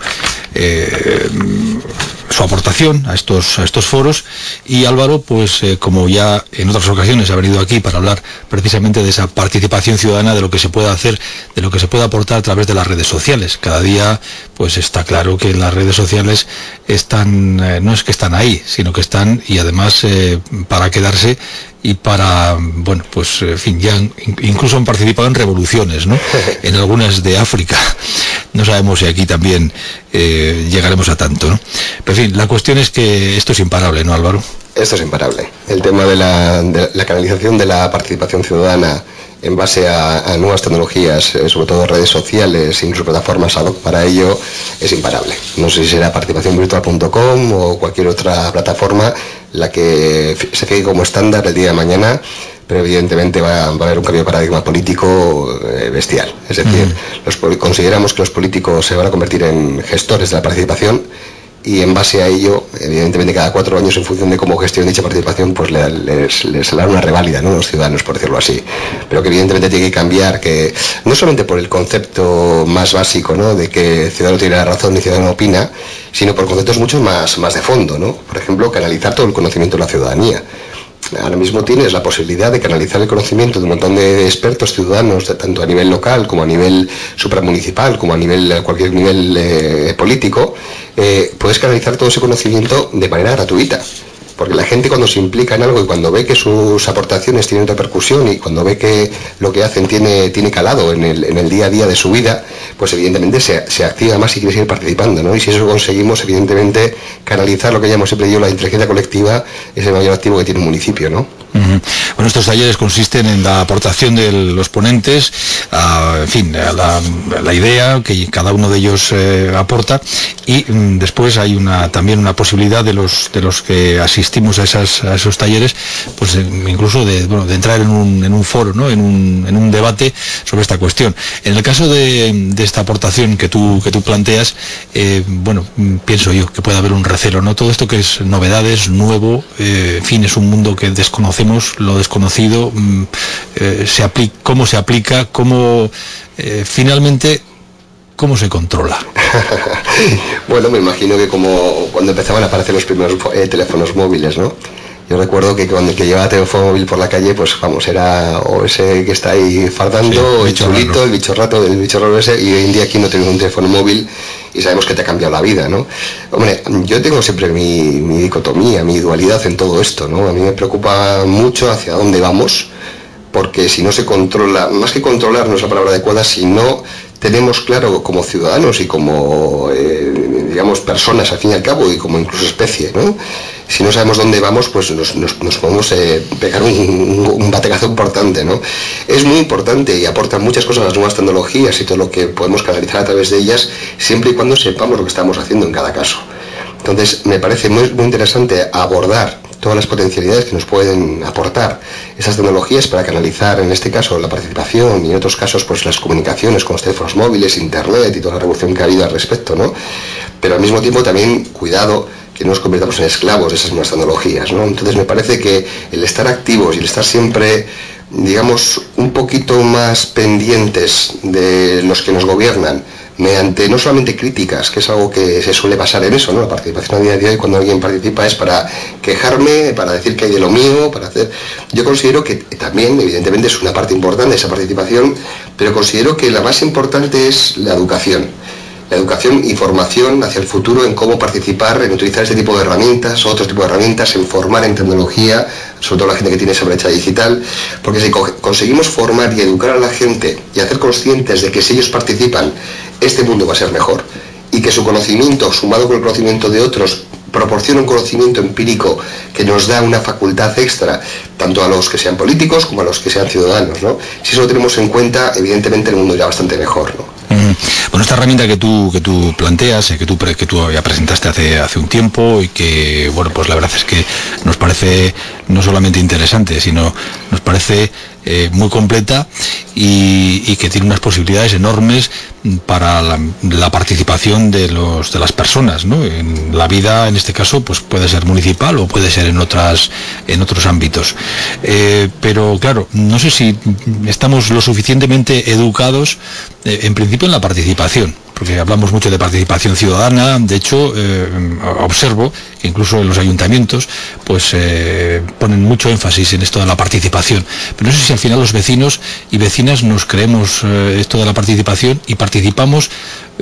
aportación a estos foros, y Álvaro, pues como ya en otras ocasiones ha venido aquí para hablar precisamente de esa participación ciudadana, de lo que se puede hacer, de lo que se puede aportar a través de las redes sociales. Cada día pues está claro que las redes sociales están, no es que están ahí, sino que están, y además para quedarse, y para, bueno, pues en fin, ya incluso han participado en revoluciones, ¿no? En algunas de África. No sabemos si aquí también llegaremos a tanto, ¿no? Pero en fin, la cuestión es que esto es imparable, ¿no, Álvaro? Esto es imparable. El tema de la canalización de la participación ciudadana en base a nuevas tecnologías, sobre todo redes sociales, incluso plataformas ad hoc para ello, es imparable. No sé si será participacionvirtual.com o cualquier otra plataforma la que se quede como estándar el día de mañana, pero evidentemente va a haber un cambio de paradigma político bestial. Es decir, consideramos que los políticos se van a convertir en gestores de la participación, y en base a ello, evidentemente cada 4 años, en función de cómo gestionen dicha participación, pues les dará una reválida, ¿no?, a los ciudadanos, por decirlo así. Pero que evidentemente tiene que cambiar, que no solamente por el concepto más básico, ¿no?, de que el ciudadano tiene la razón y el ciudadano opina, sino por conceptos mucho más de fondo, ¿no? Por ejemplo, canalizar todo el conocimiento de la ciudadanía. Ahora mismo tienes la posibilidad de canalizar el conocimiento de un montón de expertos ciudadanos, tanto a nivel local como a nivel supramunicipal, como a cualquier nivel político. Puedes canalizar todo ese conocimiento de manera gratuita, porque la gente, cuando se implica en algo y cuando ve que sus aportaciones tienen repercusión y cuando ve que lo que hacen tiene calado en el día a día de su vida, pues evidentemente se activa más y quiere seguir participando, ¿no? Y si eso conseguimos, evidentemente, canalizar lo que llamamos siempre yo la inteligencia colectiva, es el mayor activo que tiene un municipio, ¿no? Bueno, estos talleres consisten en la aportación de los ponentes, en fin, a la idea que cada uno de ellos aporta, y después hay también una posibilidad de los que asistimos a esos talleres, pues incluso de entrar en un foro, ¿no?, en un debate sobre esta cuestión. En el caso de esta aportación que tú planteas, bueno, pienso yo que puede haber un recelo, ¿no? Todo esto que es novedades, nuevo, en fin, es un mundo que desconocemos, lo desconocido, cómo se aplica, finalmente, cómo se controla. Bueno, me imagino que como cuando empezaban a aparecer los primeros teléfonos móviles, ¿no? Yo recuerdo que cuando el que llevaba teléfono móvil por la calle, pues vamos, era o ese que está ahí fardando, sí, o el chulito, el bicho raro ese, y hoy en día aquí no tenemos un teléfono móvil y sabemos que te ha cambiado la vida, ¿no? Hombre, yo tengo siempre mi dicotomía, mi dualidad en todo esto, ¿no? A mí me preocupa mucho hacia dónde vamos, porque si no se controla, más que controlar no es la palabra adecuada, si no tenemos claro como ciudadanos y como, digamos, personas al fin y al cabo, y como incluso especie, ¿no?, si no sabemos dónde vamos, pues nos podemos pegar un bategazo importante, ¿no? Es muy importante y aportan muchas cosas las nuevas tecnologías y todo lo que podemos canalizar a través de ellas, siempre y cuando sepamos lo que estamos haciendo en cada caso. Entonces, me parece muy interesante abordar todas las potencialidades que nos pueden aportar esas tecnologías para canalizar, en este caso, la participación y en otros casos, pues las comunicaciones con los teléfonos móviles, internet y toda la revolución que ha habido al respecto, ¿no? Pero al mismo tiempo también, cuidado, que no nos convirtamos en esclavos de esas nuevas tecnologías, ¿no? Entonces me parece que el estar activos y el estar siempre, digamos, un poquito más pendientes de los que nos gobiernan, mediante no solamente críticas, que es algo que se suele basar en eso, ¿no? La participación a día de hoy, cuando alguien participa, es para quejarme, para decir que hay de lo mío, para hacer... Yo considero que también, evidentemente, es una parte importante de esa participación, pero considero que la más importante es la educación. La educación y formación hacia el futuro en cómo participar, en utilizar este tipo de herramientas, otro tipo de herramientas, en formar en tecnología, sobre todo la gente que tiene esa brecha digital, porque si conseguimos formar y educar a la gente y hacer conscientes de que si ellos participan, este mundo va a ser mejor, y que su conocimiento, sumado con el conocimiento de otros, proporciona un conocimiento empírico que nos da una facultad extra, tanto a los que sean políticos como a los que sean ciudadanos, ¿no? Si eso lo tenemos en cuenta, evidentemente el mundo irá bastante mejor, ¿no? Bueno, esta herramienta que tú planteas, que tú ya presentaste hace un tiempo y que, bueno, pues la verdad es que nos parece no solamente interesante, sino nos parece muy completa y que tiene unas posibilidades enormes para la participación de las personas, ¿no? En la vida, en este caso, pues puede ser municipal o puede ser en otros ámbitos. Pero claro, no sé si estamos lo suficientemente educados, en principio, en la participación, porque hablamos mucho de participación ciudadana. De hecho, observo que incluso en los ayuntamientos pues ponen mucho énfasis en esto de la participación, pero no sé si al final los vecinos y vecinas nos creemos esto de la participación y participamos,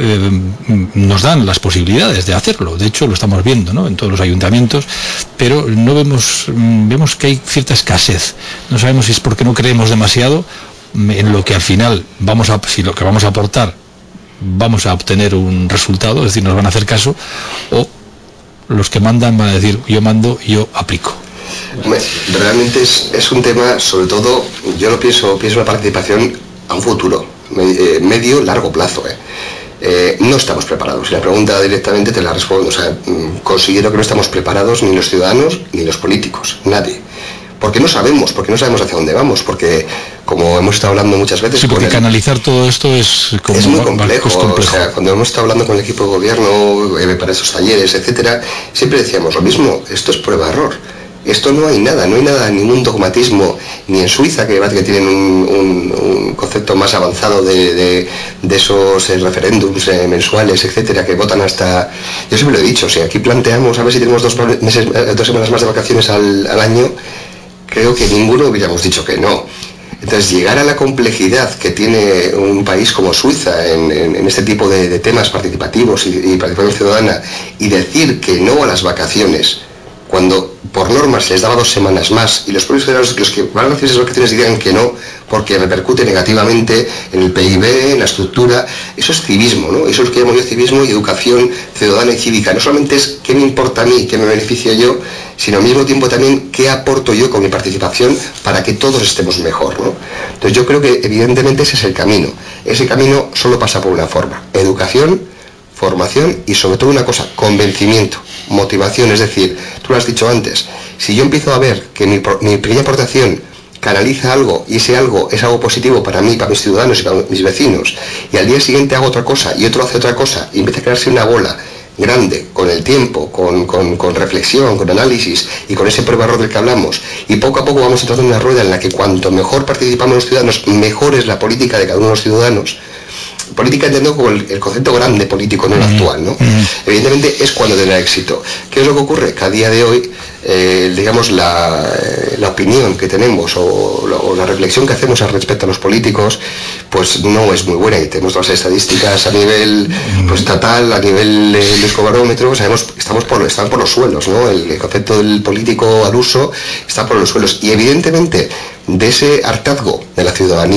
nos dan las posibilidades de hacerlo. De hecho, lo estamos viendo, ¿no?, en todos los ayuntamientos, pero no vemos que hay cierta escasez. No sabemos si es porque no creemos demasiado en lo que al final si lo que vamos a aportar vamos a obtener un resultado, es decir, nos van a hacer caso, o los que mandan van a decir, yo mando, yo aplico. Realmente es un tema, sobre todo, yo lo pienso la participación a un futuro, medio, largo plazo. No estamos preparados. Si la pregunta directamente te la respondo. O sea, considero que no estamos preparados ni los ciudadanos ni los políticos, nadie. Porque no sabemos hacia dónde vamos, porque, como hemos estado hablando muchas veces... Sí, porque canalizar todo esto es muy complejo. O sea, cuando hemos estado hablando con el equipo de gobierno para esos talleres, etcétera, siempre decíamos lo mismo, esto es prueba-error. Esto no hay nada, ningún dogmatismo, ni en Suiza, que tienen un concepto más avanzado de esos referéndums mensuales, etcétera, que votan hasta... Yo siempre lo he dicho, si aquí planteamos a ver si tenemos 2 semanas más de vacaciones al año, creo que ninguno hubiéramos dicho que no. Entonces, llegar a la complejidad que tiene un país como Suiza en este tipo de temas participativos y participación ciudadana, y decir que no a las vacaciones, cuando por norma se les daba 2 semanas más, y los propios ciudadanos, los que van a hacer esas vacaciones, digan que no, porque repercute negativamente en el PIB, en la estructura. Eso es civismo, ¿no? Eso es lo que llamo yo civismo y educación ciudadana y cívica. No solamente es qué me importa a mí, qué me beneficio yo, sino al mismo tiempo también qué aporto yo con mi participación para que todos estemos mejor, ¿no? Entonces yo creo que evidentemente ese es el camino. Ese camino solo pasa por una forma: educación, formación y sobre todo una cosa, convencimiento, motivación. Es decir, tú lo has dicho antes, si yo empiezo a ver que mi pequeña aportación canaliza algo, y ese algo es algo positivo para mí, para mis ciudadanos y para mis vecinos, y al día siguiente hago otra cosa y otro hace otra cosa, y empieza a crearse una bola grande con el tiempo, con reflexión, con análisis y con ese prueba-error del que hablamos, y poco a poco vamos entrando en una rueda en la que cuanto mejor participamos los ciudadanos, mejor es la política de cada uno de los ciudadanos. Política entiendo como el concepto grande político, no el actual, ¿no? Evidentemente es cuando tendrá éxito. ¿Qué es lo que ocurre? Que a día de hoy, digamos, la opinión que tenemos o la reflexión que hacemos al respecto a los políticos, pues no es muy buena, y tenemos todas las estadísticas a nivel estatal, a nivel de Euskobarómetro, sabemos que están por los suelos, ¿no? El concepto del político al uso está por los suelos, y evidentemente de ese hartazgo de la ciudadanía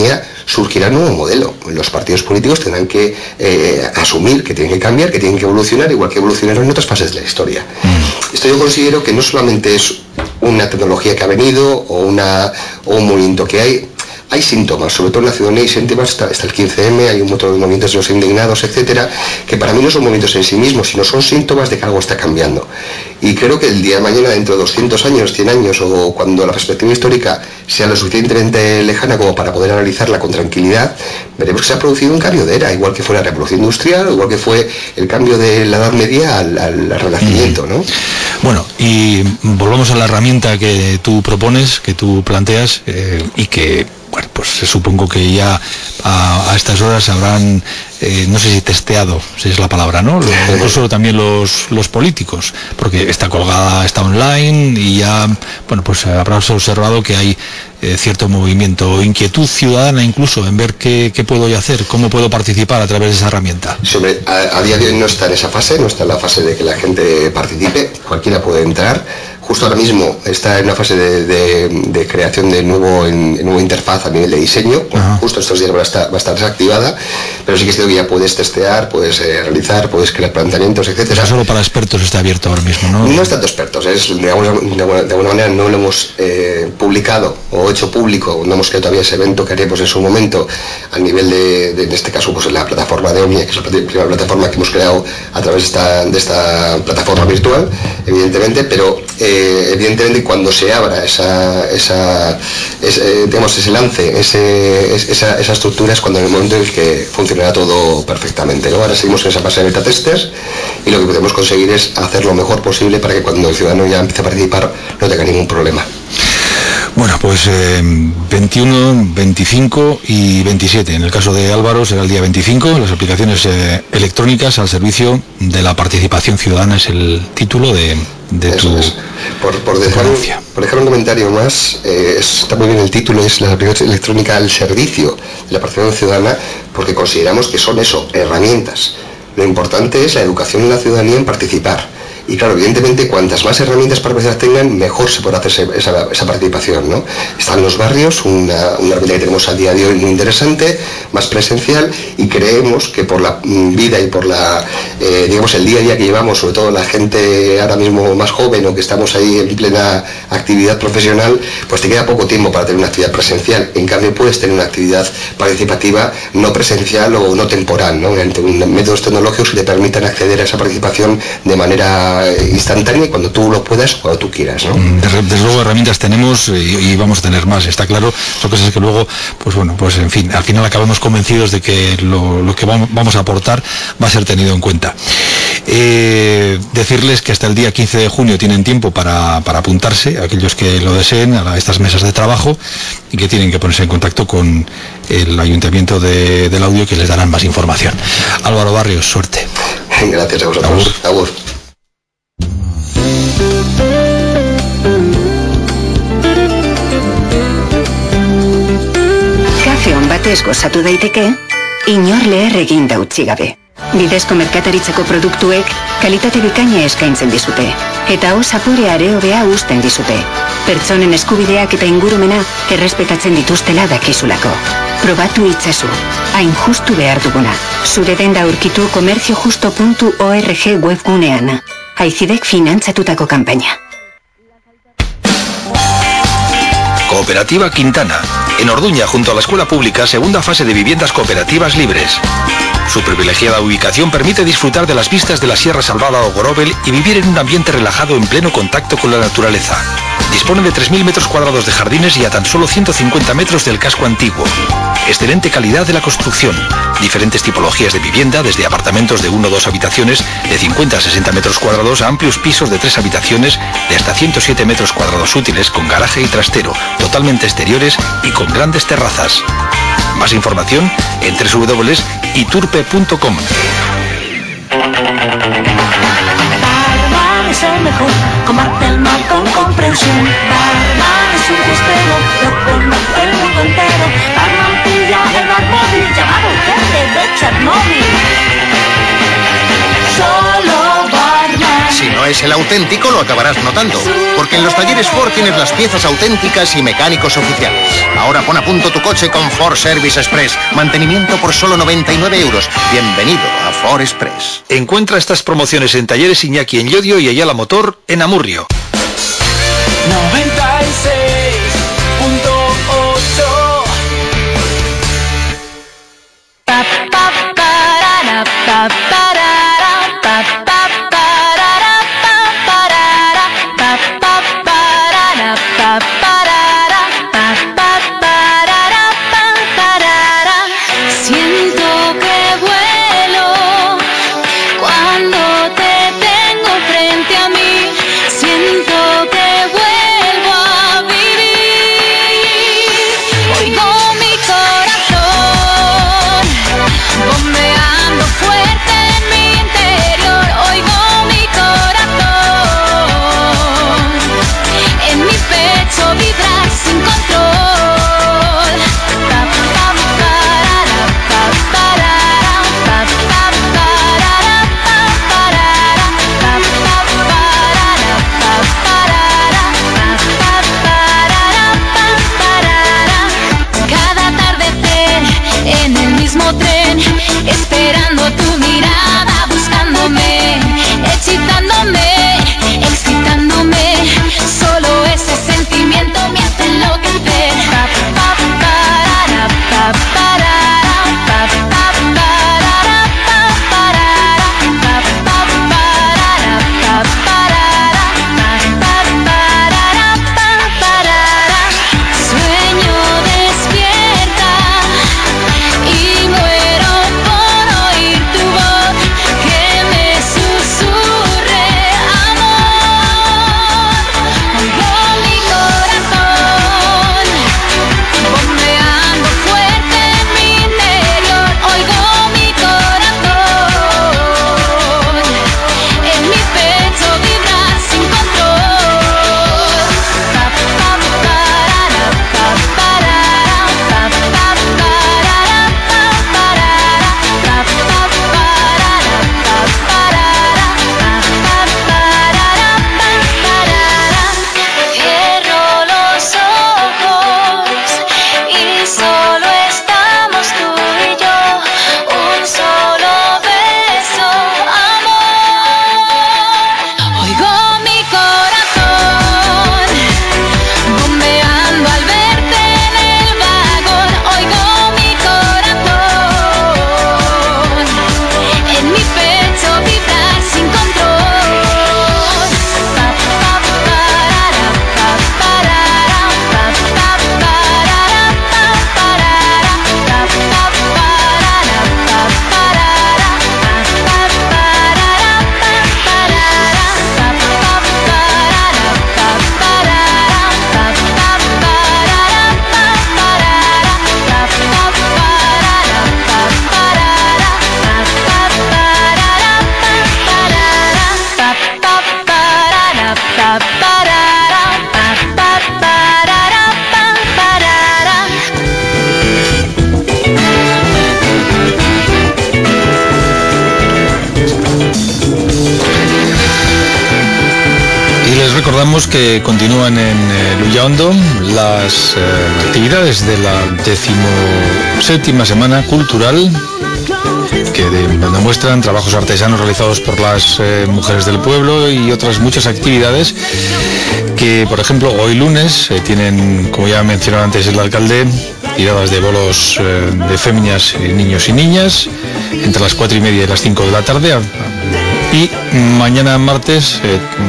surgirá un nuevo modelo. Los partidos políticos tendrán que asumir que tienen que cambiar, que tienen que evolucionar, igual que evolucionaron en otras fases de la historia. Esto yo considero que no solamente es una tecnología que ha venido o un movimiento que hay síntomas, sobre todo en la ciudadanía hay síntomas, está el 15M, hay un montón de movimientos de los indignados, etcétera, que para mí no son movimientos en sí mismos, sino son síntomas de que algo está cambiando. Y creo que el día de mañana, dentro de 200 años, 100 años, o cuando la perspectiva histórica sea lo suficientemente lejana como para poder analizarla con tranquilidad, veremos que se ha producido un cambio de era, igual que fue la revolución industrial, o igual que fue el cambio de la Edad Media al Renacimiento, ¿no? Bueno, y volvamos a la herramienta que tú propones, que tú planteas, y que, bueno, pues supongo que ya a estas horas habrán, no sé si testeado, si es la palabra, ¿no? No solo también los políticos, porque está colgada, está online, y ya, bueno, pues habrás observado que hay cierto movimiento, inquietud ciudadana incluso en ver qué puedo yo hacer, cómo puedo participar a través de esa herramienta. A día de hoy no está en esa fase, no está en la fase de que la gente participe, cualquiera puede entrar. Justo ahora mismo está en una fase de creación de nueva interfaz a nivel de diseño. Justo estos días va a estar desactivada, pero sí que es cierto que ya puedes testear, puedes realizar, puedes crear planteamientos, etcétera. O sea, solo para expertos está abierto ahora mismo, ¿no? No es tanto expertos, de alguna manera no lo hemos publicado o hecho público, no hemos creado todavía ese evento que haremos en su momento a nivel de en este caso, pues la plataforma de Omnia, que es la primera plataforma que hemos creado a través de esta plataforma virtual, evidentemente, pero evidentemente cuando se abra digamos, ese lance, esa estructura es cuando en el momento en el que funcionará todo perfectamente, ¿no? Ahora seguimos en esa fase de beta testers y lo que podemos conseguir es hacer lo mejor posible para que cuando el ciudadano ya empiece a participar no tenga ningún problema. Bueno, pues 21, 25 y 27. En el caso de Álvaro será el día 25. Las aplicaciones electrónicas al servicio de la participación ciudadana es el título de tu por dejar un comentario más, está muy bien el título, es la aplicación electrónica al servicio de la participación ciudadana, porque consideramos que son eso, herramientas. Lo importante es la educación de la ciudadanía en participar. Y claro, evidentemente, cuantas más herramientas para participar tengan, mejor se podrá hacer esa participación, ¿no? Están los barrios, una herramienta que tenemos a día de hoy muy interesante, más presencial, y creemos que por la vida y por digamos, el día a día que llevamos, sobre todo la gente ahora mismo más joven o que estamos ahí en plena actividad profesional, pues te queda poco tiempo para tener una actividad presencial. En cambio, puedes tener una actividad participativa no presencial o no temporal, ¿no? Mediante métodos tecnológicos que te permitan acceder a esa participación de manera instantánea y cuando tú lo puedas, cuando tú quieras, ¿no? Desde luego herramientas tenemos y vamos a tener más, está claro. Son cosas que luego, pues bueno, pues en fin, al final acabamos convencidos de que lo que vamos a aportar va a ser tenido en cuenta. Decirles que hasta el día 15 de junio tienen tiempo para apuntarse, aquellos que lo deseen, a estas mesas de trabajo, y que tienen que ponerse en contacto con el Ayuntamiento del Audio, que les darán más información. Álvaro Barrios, suerte. Gracias a vosotros. Agur. Kafe on batez gozatu daiteke, inor leher eginda utzi gabe. Bidezko merkataritzako produktuek kalitate bikaina eskaintzen dizute, eta zapore areobea uzten dizute. Pertsonen eskubideak eta ingurumena errespetatzen dituztela dakizulako. Probatu itzazu, hain justu behar duguna. Zure denda aurkitu komertziojusto.org webgunean. Aizidek finantzatutako kanpaina. Cooperativa Quintana. En Orduña, junto a la escuela pública, segunda fase de viviendas cooperativas libres. Su privilegiada ubicación permite disfrutar de las vistas de la Sierra Salvada o Gorobel y vivir en un ambiente relajado en pleno contacto con la naturaleza. Dispone de 3.000 metros cuadrados de jardines y a tan solo 150 metros del casco antiguo. Excelente calidad de la construcción. Diferentes tipologías de vivienda, desde apartamentos de 1 o 2 habitaciones, de 50 a 60 metros cuadrados, a amplios pisos de 3 habitaciones, de hasta 107 metros cuadrados útiles, con garaje y trastero, totalmente exteriores y con grandes terrazas. Más información en www.iturpe.com. Barman es el mejor, combate el mal con comprensión. Barman es un justero, lo conoce el mundo entero. Barman pilla el bar móvil llamado gente de Chernobyl. Solo Barman. Si no es el auténtico lo acabarás notando, porque en los talleres Ford tienes las piezas auténticas y mecánicos oficiales. Ahora pon a punto tu coche con Ford Service Express. Mantenimiento por solo 99 euros. Bienvenido a Ford Express. Encuentra estas promociones en Talleres Iñaki en Llodio y Ayala Motor en Amurrio. Y les recordamos que continúan en Lullaondo las actividades de la 17ª Semana Cultural, donde muestran trabajos artesanos realizados por las mujeres del pueblo y otras muchas actividades que, por ejemplo, hoy lunes tienen, como ya mencionó antes el alcalde, tiradas de bolos de féminas, niños y niñas, entre las 4:30 y las 5 de la tarde. Y mañana martes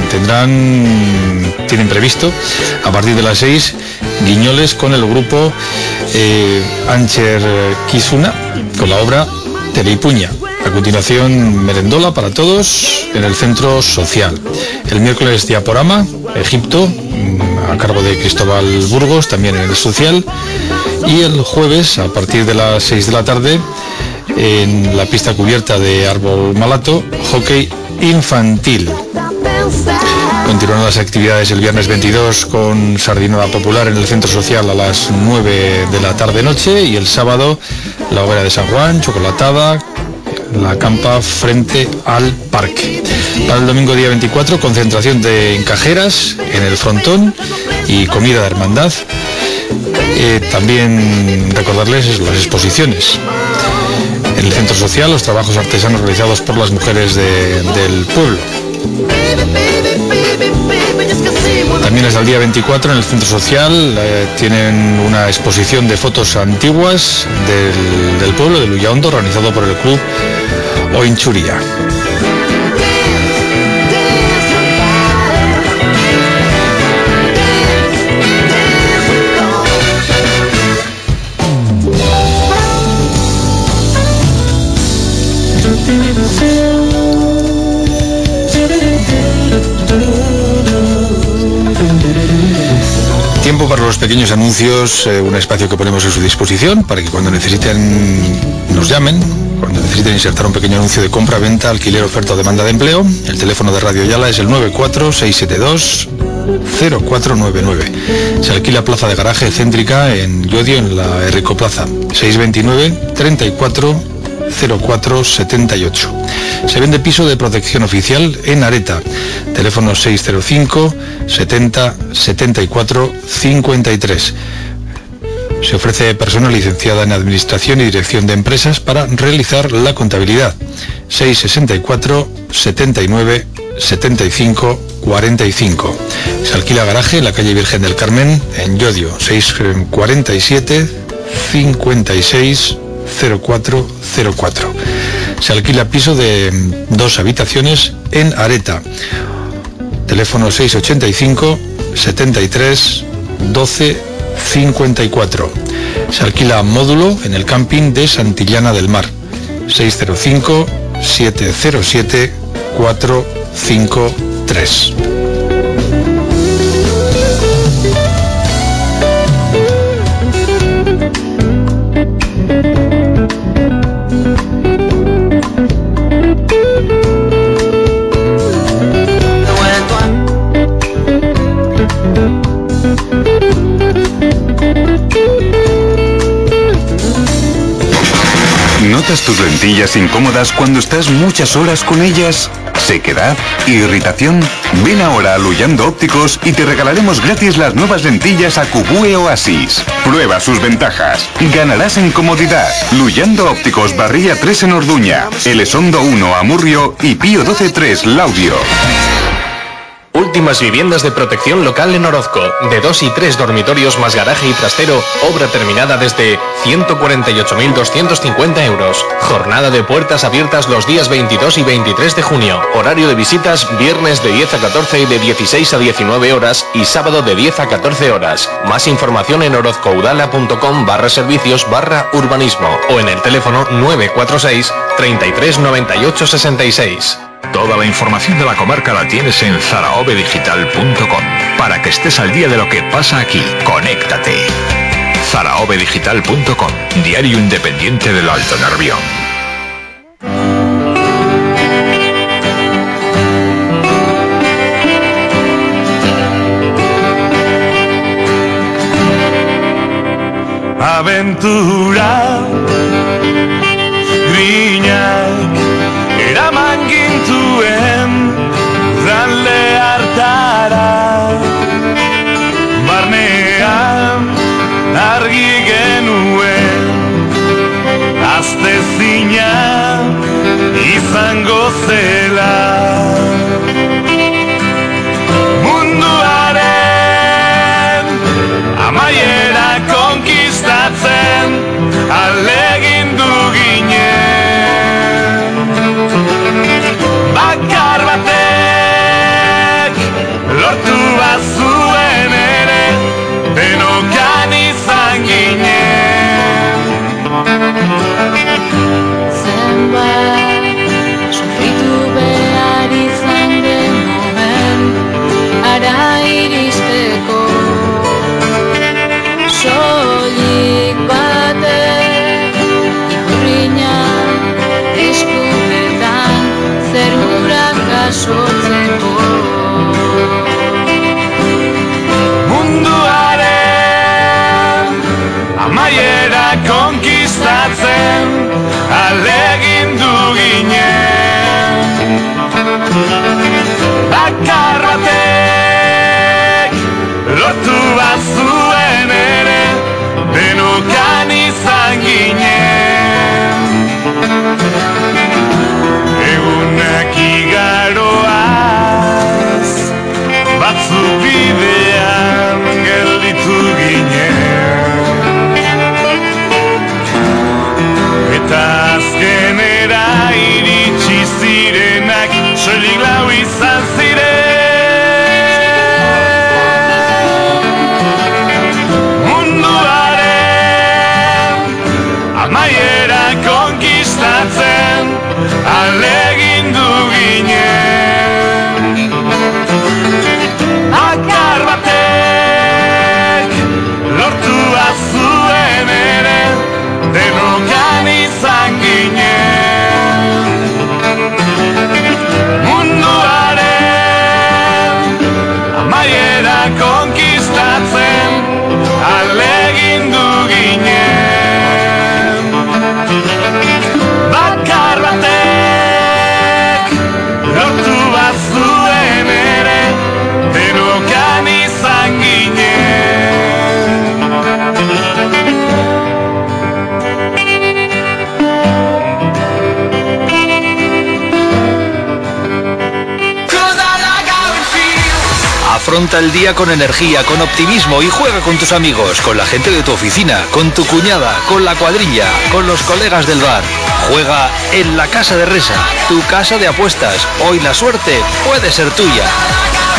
tienen previsto, a partir de las 6, guiñoles con el grupo Ancher Kizuna, con la obra Teleipuña. A continuación, merendola para todos en el centro social. El miércoles, diaporama, Egipto, a cargo de Cristóbal Burgos, también en el social. Y el jueves, a partir de las 6 de la tarde, en la pista cubierta de Árbol Malato, hockey infantil. Continúan las actividades el viernes 22 con sardinada popular en el centro social a las 9 de la tarde-noche, y el sábado la hoguera de San Juan, chocolatada, la campa frente al parque. Para el domingo día 24, concentración en Cajeras, en el frontón, y comida de hermandad. También recordarles las exposiciones. En el centro social, los trabajos artesanos realizados por las mujeres del pueblo. También hasta el día 24 en el centro social tienen una exposición de fotos antiguas del pueblo de Luyaondo, organizado por el club Oinchuria. Tiempo para los pequeños anuncios, un espacio que ponemos a su disposición para que cuando necesiten nos llamen, cuando necesiten insertar un pequeño anuncio de compra, venta, alquiler, oferta o demanda de empleo. El teléfono de Radio Yala es el 946720499. Se alquila plaza de garaje céntrica en Llodio, en la Errico Plaza, 629 34 0478. Se vende piso de protección oficial en Areta. Teléfono 605 70 74 53. Se ofrece persona licenciada en Administración y Dirección de Empresas para realizar la contabilidad. 664 79 75 45. Se alquila garaje en la calle Virgen del Carmen en Llodio. 647 56 0404. Se alquila piso de 2 habitaciones en Areta. Teléfono 685 73 12 54. Se alquila módulo en el camping de Santillana del Mar. 605 707 453. ¿Notas tus lentillas incómodas cuando estás muchas horas con ellas? ¿Sequedad? ¿Irritación? Ven ahora a Luyando Ópticos y te regalaremos gratis las nuevas lentillas Acubue Oasis. Prueba sus ventajas. Ganarás en comodidad. Luyando Ópticos, Barría 3 en Orduña, Elizondo 1 Amurrio y Pío 12-3 Laudio. Últimas viviendas de protección local en Orozco, de 2 y 3 dormitorios más garaje y trastero, obra terminada desde 148.250 euros. Jornada de puertas abiertas los días 22 y 23 de junio. Horario de visitas viernes de 10 a 14 y de 16 a 19 horas y sábado de 10 a 14 horas. Más información en orozcoudala.com/servicios/urbanismo o en el teléfono 946 33 98 66. Toda la información de la comarca la tienes en zaraobedigital.com. Para que estés al día de lo que pasa aquí, conéctate. zaraobedigital.com, diario independiente del Alto Nervión. Aventura griñak eraman gintuen zalde hartara, barnean argi genuen aztezina izango zela. Munduaren amaiera konkistatzen ahalegindu ginen. Bakar batek lortu bazuen ere denokan izan ginen. Zenbat sufritu Afronta el día con energía, con optimismo y juega con tus amigos, con la gente de tu oficina, con tu cuñada, con la cuadrilla, con los colegas del bar. Juega en la Casa de Resa, tu casa de apuestas. Hoy la suerte puede ser tuya.